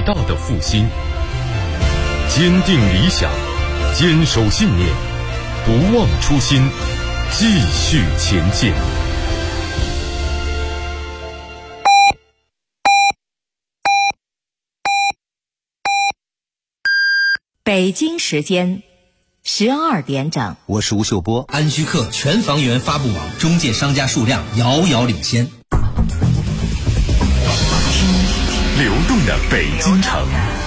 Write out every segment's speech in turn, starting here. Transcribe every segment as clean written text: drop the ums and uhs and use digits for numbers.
大的复兴。坚定理想，坚守信念，不忘初心，继续前进。 北京时间12点整， 我是吴秀波。 安居客全房源发布网中介商家数量遥遥领先。 流动的北京城，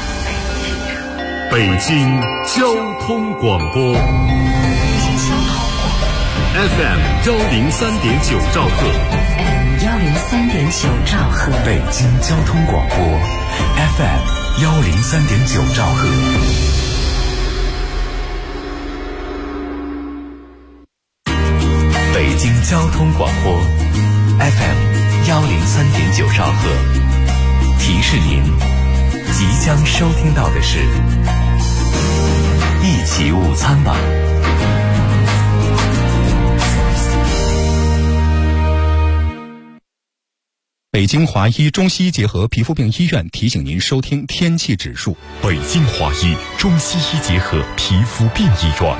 北京交通广播 FM 103.9兆赫， 103.9兆赫， 北京交通广播 FM 103.9兆赫。北京交通广播 FM 103.9兆赫，提示您即将收听到的是一起午餐吧。 北京华医中西医结合皮肤病医院提醒您收听天气指数。 北京华医中西医结合皮肤病医院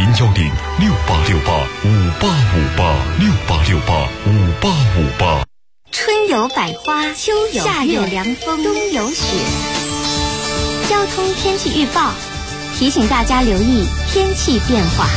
，0106868586868685858。 春有百花，秋有夏有凉风，冬有雪。交通天气预报提醒大家留意天气变化。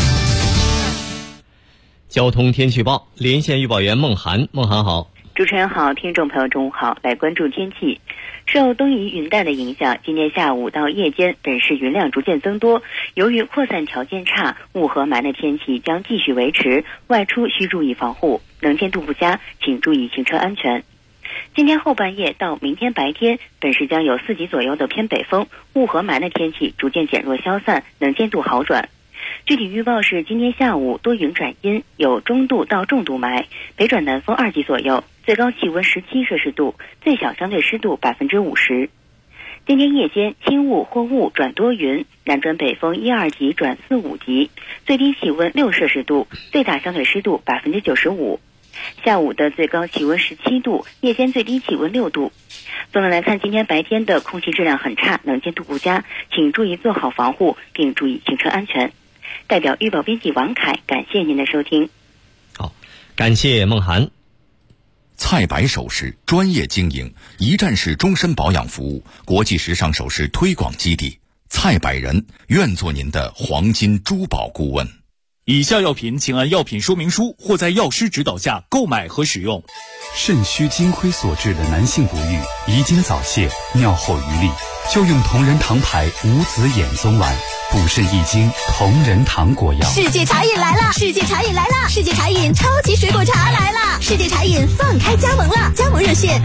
交通天气预报，连线预报员孟涵。孟涵好。 主持人好，听众朋友中午好，来关注天气。受东移云带的影响，今天下午到夜间本市云量逐渐增多，由于扩散条件差，雾和霾的天气将继续维持，外出需注意防护，能见度不佳请注意行车安全。今天后半夜到明天白天，本市将有4级左右的偏北风，雾和霾的天气逐渐减弱消散，能见度好转。具体预报是今天下午多云转阴，有中度到重度霾，北转南风2级左右，最高气温17摄氏度，最小相对湿度50%。今天夜间轻雾或雾转多云，南转北风1、2级转4、5级，最低气温6摄氏度，最大相对湿度95%。下午的最高气温17度，夜间最低气温6度。总的来看，今天白天的空气质量很差，能见度不佳，请注意做好防护，并注意行车安全。代表预报编辑王凯，感谢您的收听。 好，感谢孟涵。 菜百首饰专业经营，一站式终身保养服务，国际时尚首饰推广基地，菜百人愿做您的黄金珠宝顾问。 以下药品请按药品说明书或在药师指导下购买和使用。 肾虚金亏所致的男性不育、遗精早泄、尿后余力，就用同仁堂牌无籽眼松丸，补肾益精同仁堂果药。 世界茶饮来了！世界茶饮来了！世界茶饮超级水果茶来了！世界茶饮放开加盟了，加盟热线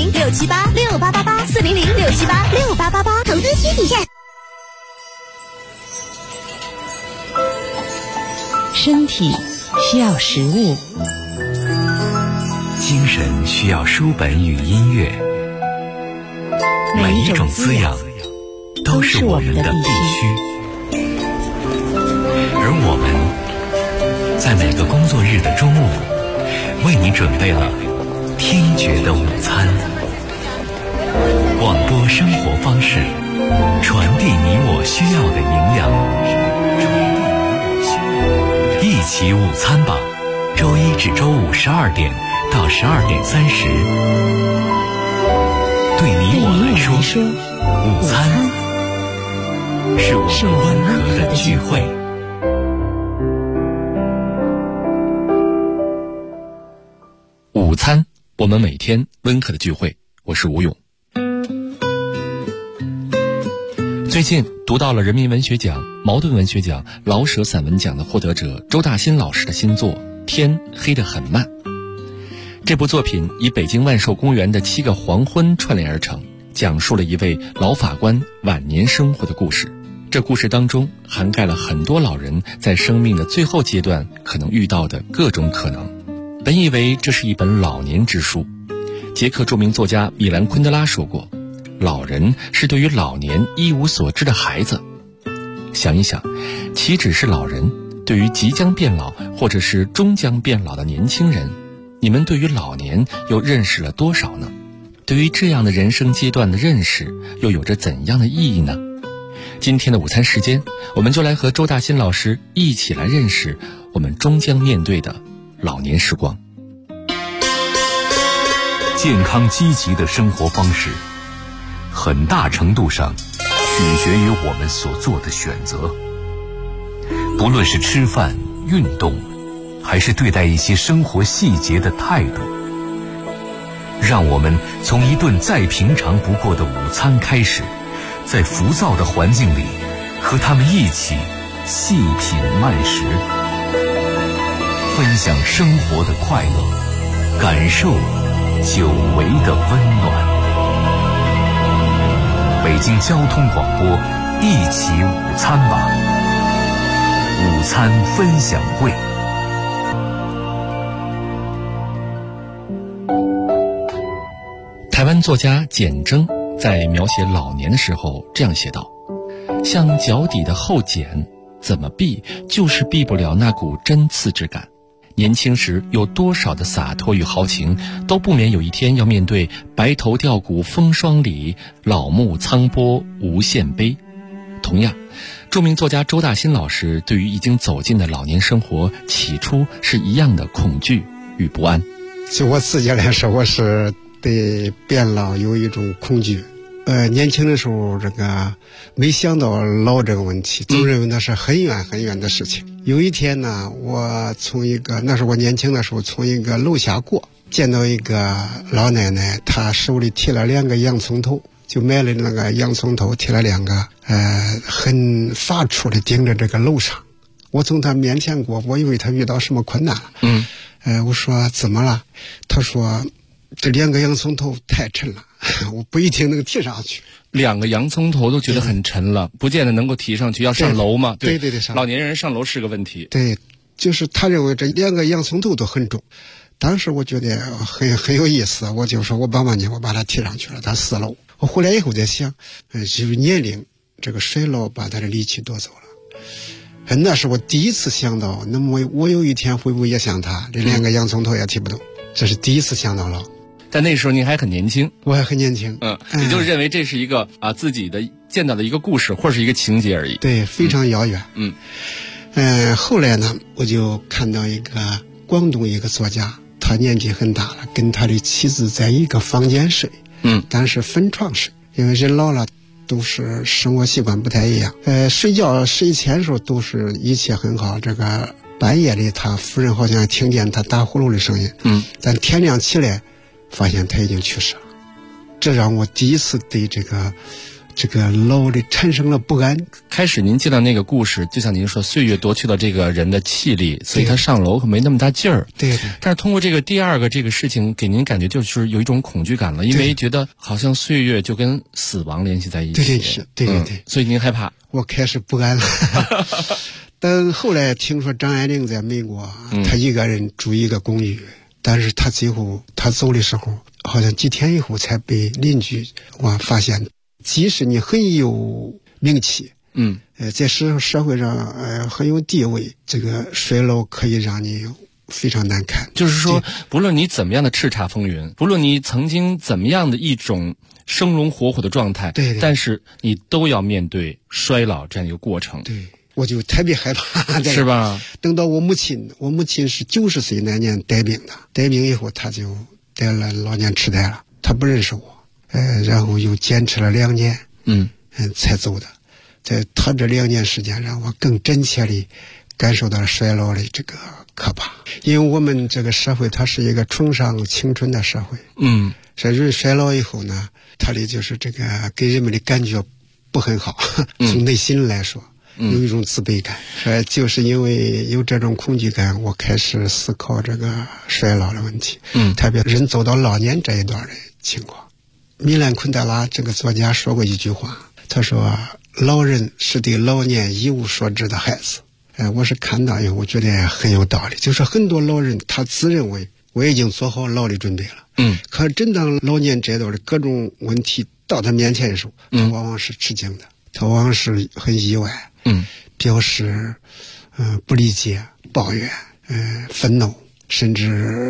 400-678-6888，400-678-6888，投资需谨慎。 身体需要食物， 精神需要书本与音乐，每一种滋养都是我们的必须。而我们在每个工作日的中午，为你准备了听觉的午餐。广播生活方式，传递你我需要的营养。一起午餐吧，周一至周五12点到12点30。对你我来说，午餐是我们温和的聚会。 午餐，我们每天温和的聚会。我是吴勇。最近读到了人民文学奖、茅盾文学奖、老舍散文奖的获得者周大新老师的新作《天黑得很慢》。这部作品以北京万寿公园的7个黄昏串联而成，讲述了一位老法官晚年生活的故事。这故事当中涵盖了很多老人在生命的最后阶段可能遇到的各种可能。本以为这是一本老年之书，捷克著名作家米兰昆德拉说过，老人是对于老年一无所知的孩子。想一想，岂止是老人，对于即将变老或者是终将变老的年轻人，你们对于老年又认识了多少呢？ 对于这样的人生阶段的认识又有着怎样的意义呢？今天的午餐时间，我们就来和周大新老师一起来认识我们终将面对的老年时光。 健康积极的生活方式，很大程度上取决于我们所做的选择。不论是吃饭、运动，还是对待一些生活细节的态度，让我们从一顿再平常不过的午餐开始，在浮躁的环境里和他们一起细品慢食，分享生活的快乐，感受久违的温暖。北京交通广播，一起午餐吧，午餐分享会。 台湾作家简峥在描写老年的时候这样写道：像脚底的厚茧，怎么避就是避不了那股针刺之感。年轻时有多少的洒脱与豪情，都不免有一天要面对白头吊骨风霜里，老木苍波无限悲。同样，著名作家周大新老师对于已经走进的老年生活，起初是一样的恐惧与不安。 就我自己来说，我是对变老有一种恐惧。年轻的时候这个没想到老这个问题，总认为那是很远很远的事情。有一天呢，我从那是我年轻的时候，从一个楼下过，见到一个老奶奶，她手里提了2个洋葱头，就买了那个洋葱头，提了2个，很发怵的盯着这个楼上。我从她面前过，我以为她遇到什么困难了。我说怎么了？她说这2个洋葱头太沉了，我不一定能提上去。 2个洋葱头都觉得很沉了，不见得能够提上去，要上楼嘛。 对， 老年人上楼是个问题。 对，就是他认为这2个洋葱头都很重。当时我觉得很有意思，我就说我帮你，我把它提上去了，他4楼。我回来以后在想，就是年龄这个衰老把他的力气夺走了。那是我第一次想到，那么我有一天会不会也像他，这2个洋葱头也提不动？这是第一次想到了。 但那时候您还很年轻， 我还很年轻， 也就认为这是一个自己的见到的一个故事或者是一个情节而已。 对，非常遥远。后来呢，我就看到一个广东一个作家，他年纪很大了，跟他的妻子在一个房间睡，但是分床睡，因为人老了都是生活习惯不太一样。睡前的时候都是一切很好，这个半夜里他夫人好像听见他打呼噜的声音，但天亮起来发现他已经去世了。这让我第一次对这个老的产生了不安。 开始您见到那个故事，就像您说，岁月夺去了这个人的气力，所以他上楼可没那么大劲儿。 对。 但是通过这个第2个这个事情，给您感觉就是有一种恐惧感了，因为觉得好像岁月就跟死亡联系在一起。 对。 所以您害怕。 我开始不安了。但后来听说张爱玲在美国，她一个人住一个公寓，但是她最后她走的时候，好像几天以后才被邻居发现，即使你很有名气，在社会上很有地位，这个衰老可以让你非常难看。 就是说，不论你怎么样的叱咤风云，不论你曾经怎么样的一种生龙活虎的状态， 对， 但是你都要面对衰老这样一个过程。 对，我就特别害怕， 是吧？ 等到我母亲是90岁那年带病的，带病以后她就得了老年痴呆了，她不认识我，然后又坚持了2年，才走的。在她这2年时间，让我更真切地感受到了衰老的这个可怕。因为我们这个社会它是一个崇尚青春的社会，所以人衰老以后呢，他的就是这个给人们的感觉不很好，从内心来说有一种自卑感。就是因为有这种恐惧感，我开始思考这个衰老的问题，特别人走到老年这一段的情况。米兰昆德拉这个作家说过一句话，他说老人是对老年一无所知的孩子。我是看到以后我觉得很有道理，就是很多老人他自认为我已经做好老的准备了，可真当老年这段的各种问题到他面前的时候，他往往是吃惊的，他往往是很意外，表示不理解、抱怨、愤怒，甚至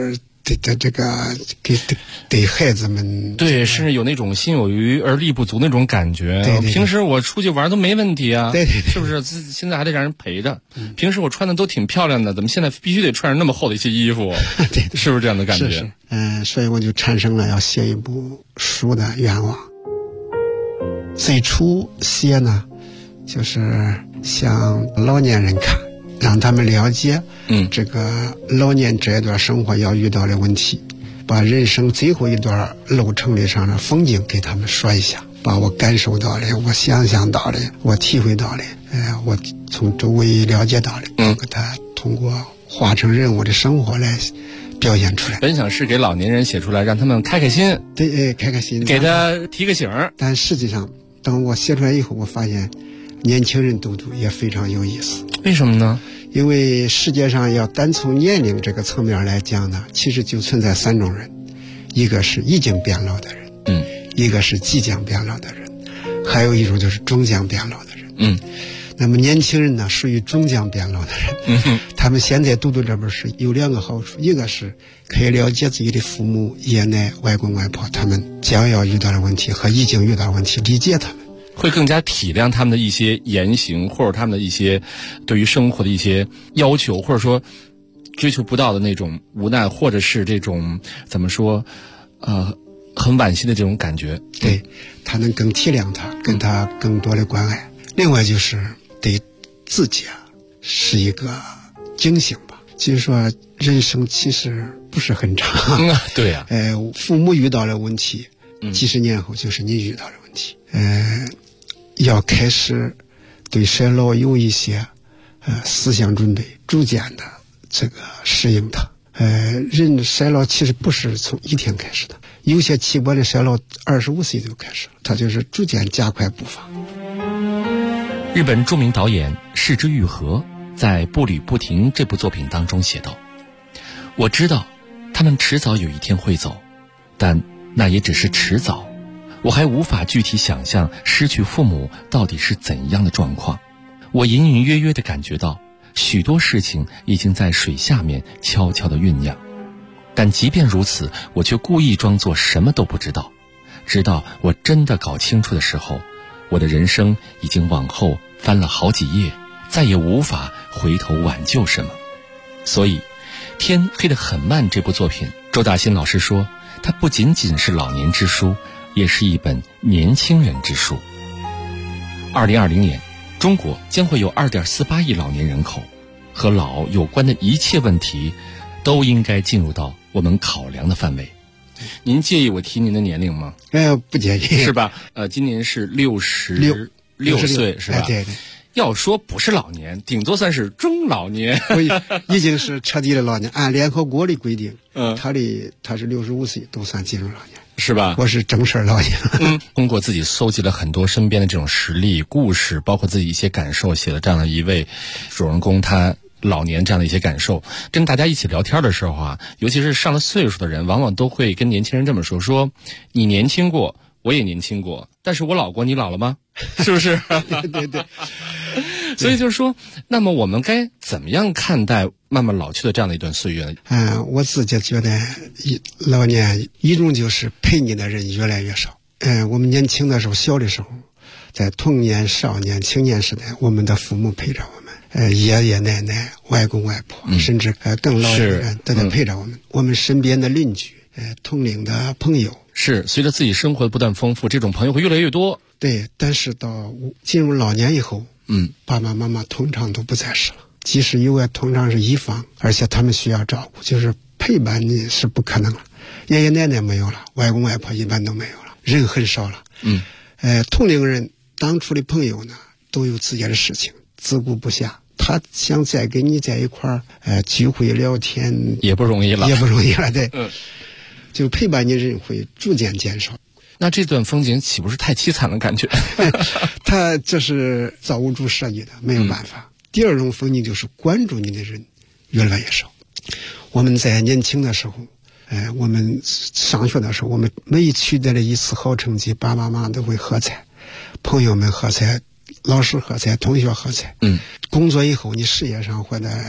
这个给孩子们， 对，甚至有那种心有余而力不足那种感觉。 对， 平时我出去玩都没问题啊， 对， 是不是？现在还得让人陪着。平时我穿的都挺漂亮的，怎么现在必须得穿上那么厚的一些衣服？ 对， 是不是这样的感觉？ 是。所以我就产生了要写一部书的愿望。最初写呢，就是向老年人看，让他们了解，这个老年这一段生活要遇到的问题，把人生最后一段路程的上的风景给他们说一下，把我感受到的、我想象到的、我体会到的，我从周围了解到的，给他通过化成人物的生活来表现出来。 本想是给老年人写出来，让他们开开心， 对，开开心， 给他提个醒。 但实际上，当我写出来以后，我发现年轻人读也非常有意思。 为什么呢？ 因为世界上要单从年龄这个层面来讲呢，其实就存在3种人，一个是已经变老的人，一个是即将变老的人，还有一种就是终将变老的人。那么年轻人呢，属于终将变老的人。他们现在读这本书有2个好处，一个是可以了解自己的父母、爷奶、外公外婆他们将要遇到的问题和已经遇到的问题，理解他们， 会更加体谅他们的一些言行，或者他们的一些对于生活的一些要求，或者说追求不到的那种无奈，或者是这种怎么说很惋惜的这种感觉。 对，他能更体谅他，跟他更多的关爱。另外就是对自己是一个警醒吧，就是说人生其实不是很长。 对呀。 父母遇到了问题，几十年后就是你遇到的问题。要开始对衰老有一些思想准备，逐渐的这个适应它。人衰老其实不是从一天开始的，有些起步的衰老25岁就开始了，它就是逐渐加快步伐。 日本著名导演是枝裕和在《步履不停》这部作品当中写道：我知道他们迟早有一天会走，但那也只是迟早，我还无法具体想象失去父母到底是怎样的状况。我隐隐约约地感觉到许多事情已经在水下面悄悄地酝酿，但即便如此，我却故意装作什么都不知道，直到我真的搞清楚的时候，我的人生已经往后翻了好几页，再也无法回头挽救什么。所以天黑得很慢这部作品，周大新老师说，它不仅仅是老年之书，也是一本年轻人之书。2020年，中国将会有2.48亿老年人口，和老有关的一切问题都应该进入到我们考量的范围。您介意我提您的年龄吗？ 不介意， 是吧？今年是66岁，是吧？ 对。 要说不是老年，顶多算是中老年， 已经是彻底的老年。按联合国的规定，他是65岁都算进入老年， 是吧？ 我是正式老年。 通过自己搜集了很多身边的这种实例、故事，包括自己一些感受，写了这样的一位主人公，他老年这样的一些感受，跟大家一起聊天的时候尤其是上了岁数的人，往往都会跟年轻人这么说你年轻过，我也年轻过，但是我老过，你老了吗？是不是？ 对。 所以就是说，那么我们该怎么样看待慢慢老去的这样的一段岁月呢？ 我自己觉得老年一种就是陪你的人越来越少。我们年轻的时候，小的时候，在童年、少年、青年时代，我们的父母陪着我们，爷爷奶奶、外公外婆，甚至更老的人都在陪着我们。我们身边的邻居，同龄的朋友， 是随着自己生活的不断丰富，这种朋友会越来越多。 对，但是到进入老年以后，爸爸妈妈通常都不在世了，即使有通常是一方，而且他们需要照顾，就是陪伴你是不可能了。爷爷奶奶没有了，外公外婆一般都没有了，人很少了。同龄人当初的朋友呢，都有自己的事情，自顾不暇，他想再跟你在一块聚会聊天也不容易了， 对。就陪伴你人会逐渐减少。 那这段风景岂不是太凄惨的感觉？ 他这是造物主设计的，没有办法。第二种风景就是关注你的人越来越少。我们在年轻的时候，我们上学的时候，我们每取得了一次好成绩，爸爸妈妈都会喝彩，朋友们喝彩，老师喝彩，同学喝彩。工作以后，你事业上或者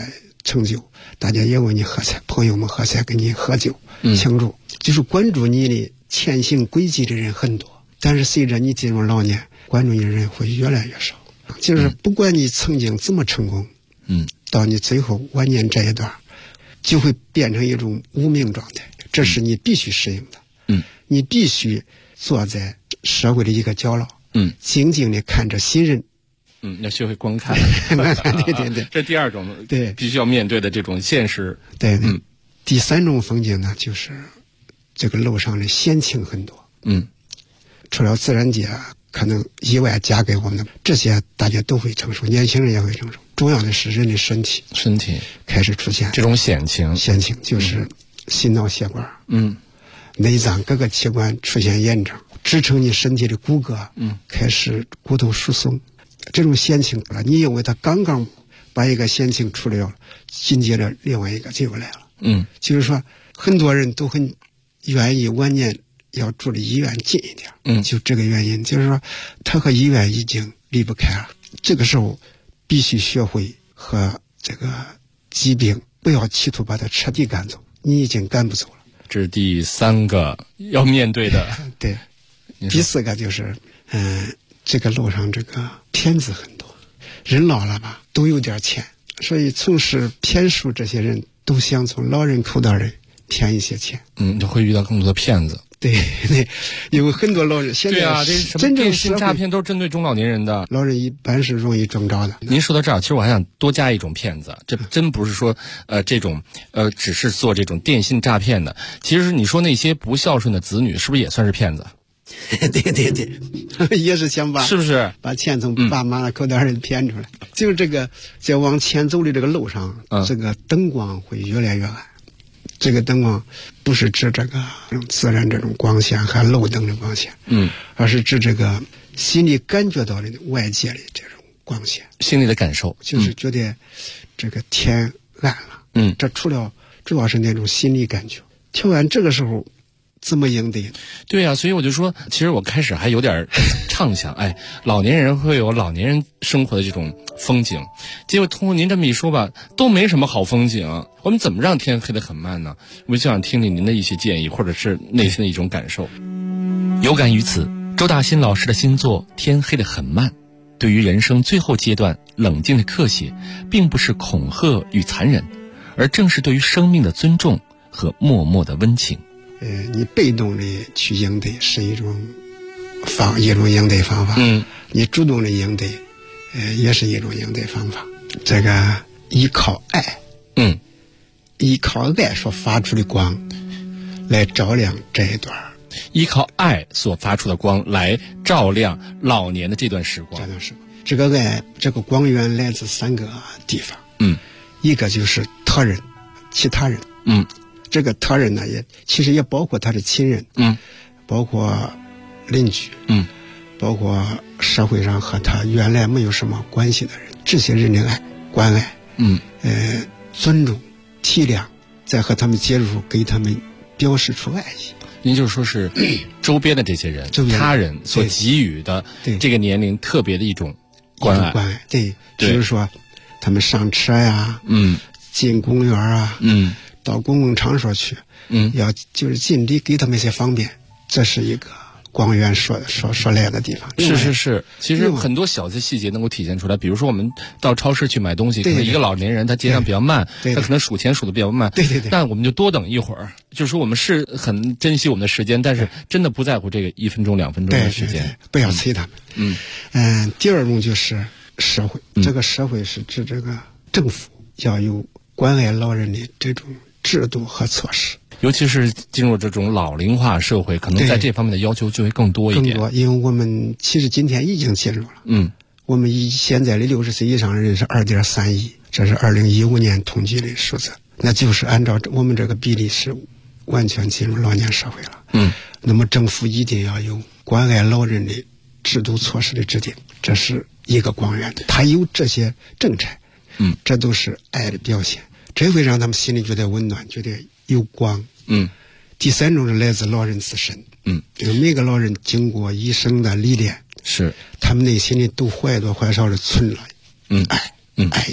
成就，大家也为你喝彩，朋友们喝彩跟你喝酒庆祝。就是关注你的前行轨迹的人很多，但是随着你进入老年，关注你的人会越来越少。就是不管你曾经怎么成功，到你最后晚年这一段，就会变成一种无名状态，这是你必须适应的。你必须坐在社会的一个角落，静静地看着新人。 要学会观看。 对， 这第二种对必须要面对的这种现实。 对，第三种风景呢，就是这个路上的险情很多。除了自然界可能意外加给我们的这些，大家都会承受，年轻人也会承受。重要的是人的身体开始出现这种险情就是心脑血管，内脏各个器官出现炎症，支撑你身体的骨骼，开始骨头疏松。这种险情了，你因为他刚刚把一个险情处理了，紧接着另外一个就来了。就是说很多人都很愿意晚年要住离医院近一点，就这个原因，就是说他和医院已经离不开了。这个时候必须学会和这个疾病不要企图把它彻底赶走，你已经赶不走了。 这是第三个要面对的。 对，第四个就是这个路上这个骗子很多，人老了吧都有点钱，所以从事骗术这些人都想从老人口袋里骗一些钱。 就会遇到更多的骗子。 对，因为很多老人现在这什么电信诈骗都是针对中老年人的， 老人一般是容易中招的。 您说到这儿，其实我还想多加一种骗子，这真不是说这种只是做这种电信诈骗的。其实你说那些不孝顺的子女，是不是也算是骗子？ 对，也是想把是不是把钱从爸妈的口袋里骗出来？就是这个在往前走的这个路上，这个灯光会越来越暗。这个灯光不是指这个自然这种光线和路灯的光线，而是指这个心里感觉到的外界的这种光线， 心里的感受， 就是觉得这个天暗了。这主要是那种心理感觉。听完这个时候怎么应对？ 对啊，所以我就说，其实我开始还有点畅想，老年人会有老年人生活的这种风景。结果通过您这么一说吧，都没什么好风景，我们怎么让天黑得很慢呢？我就想听听您的一些建议，或者是内心的一种感受。有感于此，周大新老师的新作《天黑得很慢》，对于人生最后阶段冷静的刻写，并不是恐吓与残忍，而正是对于生命的尊重和默默的温情。 你被动的去应对是一种应对方法，你主动的应对，也是一种应对方法。这个依靠爱，依靠爱所发出的光来照亮这一段， 依靠爱所发出的光来照亮老年的这段时光。 这个爱，这个光源来自三个地方，一个就是他人，其他人，这个他人呢，其实也包括他的亲人，包括邻居，包括社会上和他原来没有什么关系的人，这些人的爱、关爱，尊重、体谅，再和他们接触，给他们表示出爱意。 您就说是周边的这些人，他人所给予的这个年龄特别的一种关爱， 对，比如说他们上车呀，进公园啊，到公共场所去，要就是尽力给他们一些方便，这是一个光源说来的地方。 是，其实很多小的细节能够体现出来。比如说我们到超市去买东西，可能一个老年人他结账比较慢，他可能数钱数的比较慢，但我们就多等一会儿。就是说我们是很珍惜我们的时间，但是真的不在乎这个1分钟2分钟的时间， 不要催他们。第二种就是社会，这个社会是指这个政府要有关爱老人的这种制度和措施， 尤其是进入这种老龄化社会，可能在这方面的要求就会更多一点。 因为我们其实今天已经进入了，我们现在的60岁以上的人是2.3亿，这是2015年统计的数字，那就是按照我们这个比例是完全进入老年社会了。那么政府一定要有关爱老人的制度措施的制定，这是一个光源，他有这些政策，这都是爱的表现，这会让他们心里觉得温暖，觉得有光。第三种是来自老人自身，因为每个老人经过一生的历练， 是他们内心里都或多或少的存了爱意，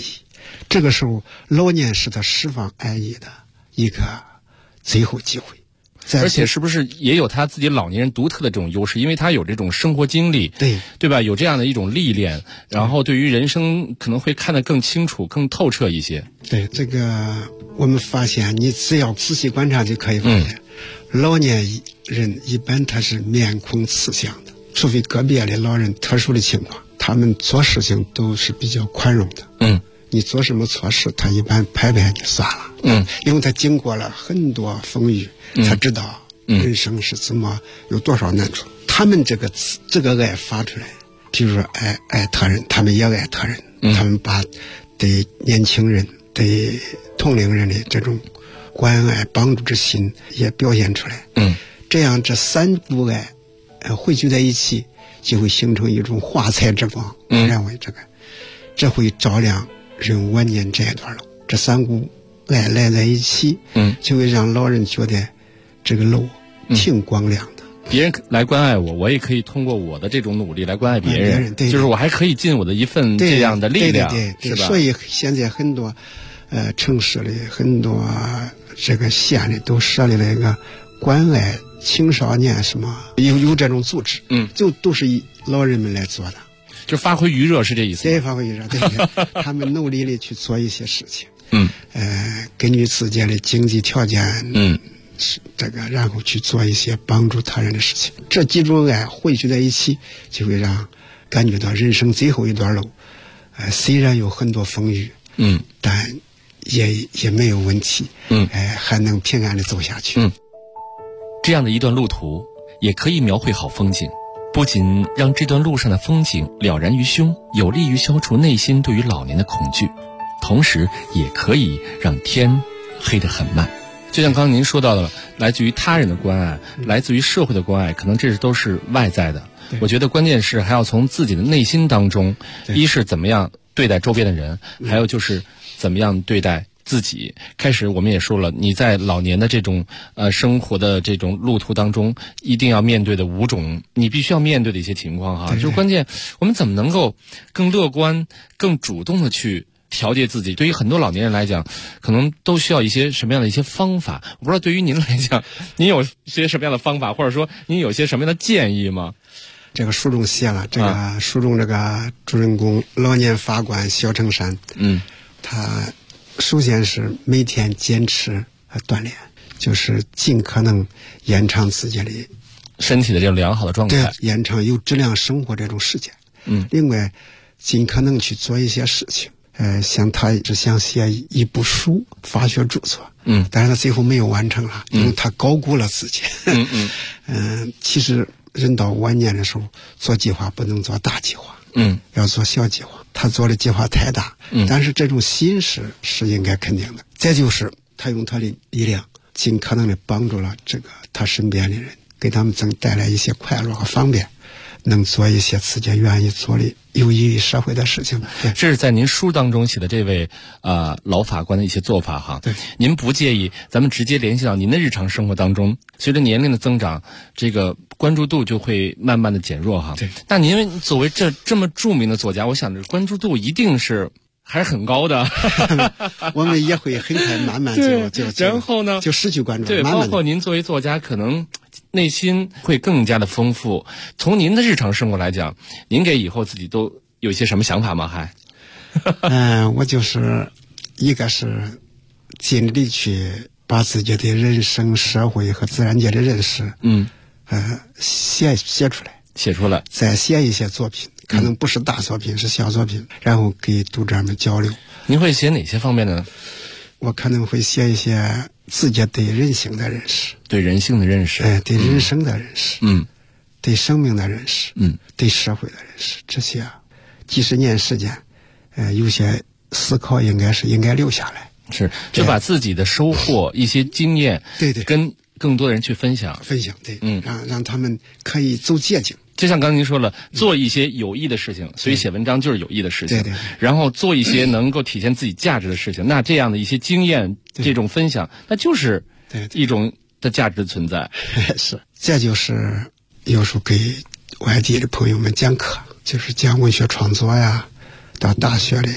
这个时候老年是他释放爱意的一个最后机会。 而且是不是也有他自己老年人独特的这种优势？因为他有这种生活经历，对吧？有这样的一种历练，然后对于人生可能会看得更清楚、更透彻一些。 对，这个我们发现，你只要仔细观察就可以发现，老年人一般他是面孔慈祥的，除非个别的老人特殊的情况，他们做事情都是比较宽容的。你做什么错事，他一般拍拍就算了。因为他经过了很多风雨，他知道人生是怎么有多少难处。他们这个爱发出来，比如说爱他人，他们也爱他人。他们把对年轻人、对同龄人的这种关爱、帮助之心也表现出来。这样这三股爱汇聚在一起，就会形成一种华彩之光。我认为这会照亮人晚年这一段路。这三股爱来在一起，就会让老人觉得这个路挺光亮的。 别人来关爱我，我也可以通过我的这种努力来关爱别人。对，就是我还可以尽我的一份这样的力量， 是吧？所以现在很多城市里很多这个县里都设立了一个关爱青少年什么有这种组织，就都是以老人们来做的。 就发挥余热是这意思？ 对，发挥余热，对。他们努力的去做一些事情，根据自己的经济条件，然后去做一些帮助他人的事情。这几种爱汇聚在一起，就会让感觉到人生最后一段路，虽然有很多风雨，但也没有问题，还能平安的走下去。 这样的一段路途，也可以描绘好风景。不仅让这段路上的风景了然于胸，有利于消除内心对于老年的恐惧，同时也可以让天黑得很慢。就像刚刚您说到的，来自于他人的关爱，来自于社会的关爱，可能这都是外在的。我觉得关键是还要从自己的内心当中，一是怎么样对待周边的人，还有就是怎么样对待自己。开始我们也说了，你在老年的这种生活的这种路途当中，一定要面对的5种你必须要面对的一些情况哈。就是关键我们怎么能够更乐观、更主动的去调节自己。对于很多老年人来讲，可能都需要一些什么样的一些方法。我不知道对于您来讲，您有些什么样的方法，或者说您有些什么样的建议吗？ 这个书中写了，这个书中这个主人公老年法官肖成山，他首先是每天坚持锻炼，就是尽可能延长自己的身体的这种良好的状态， 对，延长有质量生活这种时间。另外尽可能去做一些事情。像他只想写一部书，法学著作，但是他最后没有完成了，因为他高估了自己。其实人到晚年的时候，做计划不能做大计划，要做小计划。他做的计划太大，但是这种心是应该肯定的。再就是他用他的力量，尽可能的帮助了他身边的人，给他们带来一些快乐和方便。能做一些自己愿意做的有益于社会的事情。 这是在您书当中写的这位老法官的一些做法哈。 对， 您不介意咱们直接联系到您的日常生活当中？随着年龄的增长，这个关注度就会慢慢的减弱哈。 对。 那您作为这么著名的作家，我想这关注度一定是还是很高的。 我们也会很快慢慢然后呢就失去关注。 对， 慢慢包括您作为作家，可能内心会更加的丰富。从您的日常生活来讲，您给以后自己都有一些什么想法吗？还？ 我就是一个是尽力去把自己的人生、社会和自然界的认识，写出来，再写一些作品，可能不是大作品，是小作品，然后给读者们交流。 您会写哪些方面呢？ 我可能会写一些自己对人性的认识， 对人性的认识， 对人生的认识，对生命的认识，对社会的认识，这些几十年时间，有些思考应该留下来。 是，就把自己的收获、一些经验， 对， 跟更多的人去分享， 对，让他们可以走捷径。 就像刚才您说了，做一些有益的事情，所以写文章就是有益的事情。 对。 然后做一些能够体现自己价值的事情，那这样的一些经验，这种分享，那就是一种的价值的存在。 是，这就是有时候给外地的朋友们讲课，就是讲文学创作呀，到大学里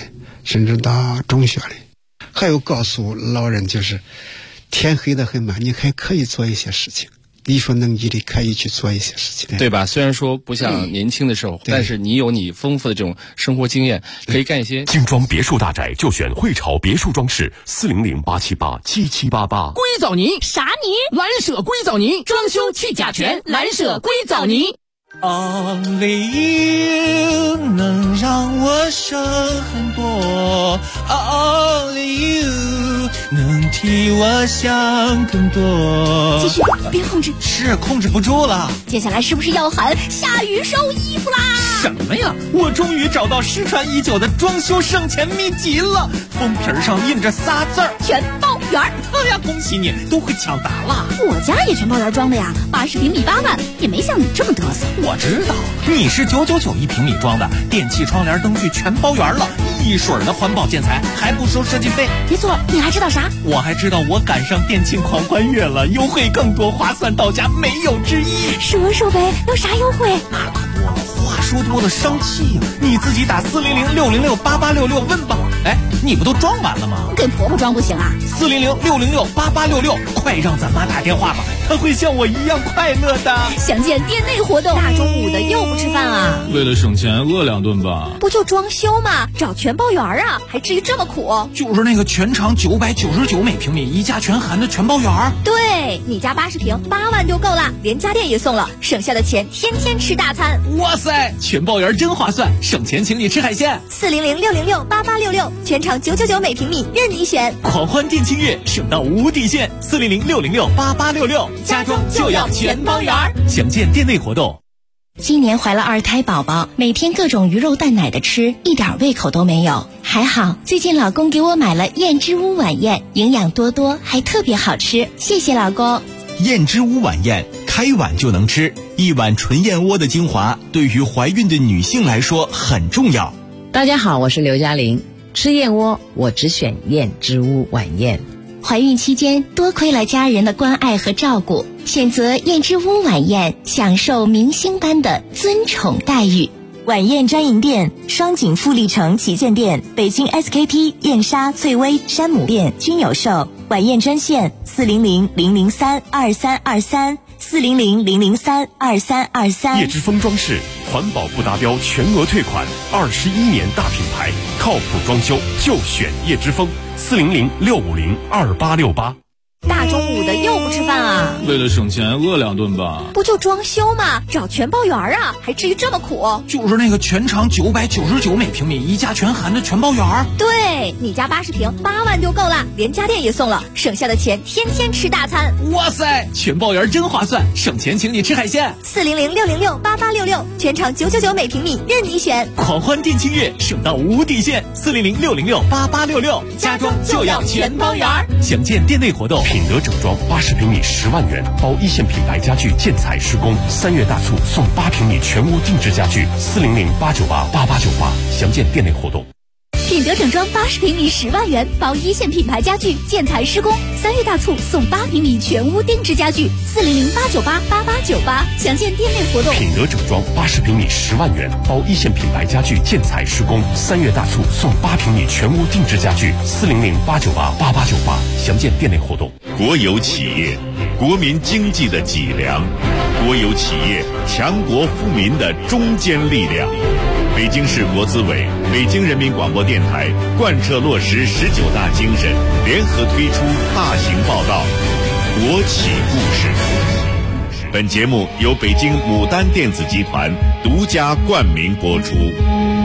甚至到中学里。还有告诉老人，就是天黑得很慢，你还可以做一些事情，力所能及的可以去做一些事情， 对吧？虽然说不像年轻的时候，但是你有你丰富的这种生活经验，可以干一些。 精装别墅大宅就选汇潮别墅装饰，400-878-7788。 硅藻泥啥泥？蓝舍硅藻泥，装修去甲醛，蓝舍硅藻泥。 Only you 能让我省很多 ，Only you 能替我想更多。 继续，别控制， 是控制不住了。 接下来是不是要喊下雨收衣服啦？ 什么呀？我终于找到失传已久的装修省钱秘籍了，封皮上印着仨字儿： 全包圆。 哎呀，恭喜你，都会抢答了。 我家也全包圆装的呀，80平米8万，也没像你这么嘚瑟。 我知道，你是999一平米装的，电器、窗帘、灯具全包圆了，一水儿的环保建材，还不收设计费。 别错，你还知道啥？ 我还知道我赶上电竞狂欢月了，优惠更多，划算到家，没有之一。 说呗，有啥优惠？ 那可多了，话说多了生气呀！你自己打400-606-8866问吧。哎，你不都装完了吗？ 给婆婆装不行啊 ？400-606-8866，快让咱妈打电话吧，她会像我一样快乐的。 详见店内活动。大中午的又不吃饭啊？ 为了省钱，饿2顿吧。 不就装修吗？找全包圆啊，还至于这么苦？ 就是那个全长999每平米，一价全含的全包圆。 对，你家80平8万就够了，连家电也送了，省下的钱天天吃大餐。 哇塞，全包圆真划算，省钱请你吃海鲜。 400-606-8866，全长999每平米，任你选。 狂欢店庆月，省到无底线。400-606-8866，家装就要全包圆。详见店内活动。 今年怀了2胎宝宝，每天各种鱼肉蛋奶的吃，一点胃口都没有。还好最近老公给我买了燕之屋晚宴，营养多多，还特别好吃，谢谢老公。 燕之屋晚宴，开碗就能吃，一碗纯燕窝的精华，对于怀孕的女性来说很重要。 大家好，我是刘嘉玲，吃燕窝我只选燕之屋晚宴。 怀孕期间多亏了家人的关爱和照顾，选择燕之屋晚宴，享受明星般的尊宠待遇。 晚宴专营店：双井富力城旗舰店、北京 SKP、燕莎、翠微、山姆店均有售。晚宴专线：400-003-2323。400-003-2323。 叶之峰装饰，环保不达标全额退款，21年大品牌，靠谱装修就选叶之峰。400-650-2868。 大中午的又不吃饭啊？ 为了省钱，饿2顿吧。 不就装修吗？找全包圆啊，还至于这么苦？ 就是那个全长999每平米，一价全含的全包圆。 对，你家80平8万就够了，连家电也送了，省下的钱天天吃大餐。 哇塞，全包圆真划算，省钱请你吃海鲜。 400-606-8866，全长999每平米，任你选。 狂欢店庆月，省到无底线。400-606-8866，家装就要全包圆。详见店内活动。 品德整装80平米10万元，包一线品牌家具建材施工，3月大促送8平米全屋定制家具，400-898-8898，详见店内活动。 品德整装80平米10万元，包一线品牌家具建材施工，3月大促送8平米全屋定制家具，400-898-8898，详见店内活动。 品德整装80平米10万元，包一线品牌家具建材施工，3月大促送8平米全屋定制家具，400-898-8898，详见店内活动。 国有企业，国民经济的脊梁；国有企业，强国富民的中坚力量。北京市国资委、北京人民广播电台贯彻落实19大精神，联合推出大型报道《国企故事》。本节目由北京牡丹电子集团独家冠名播出。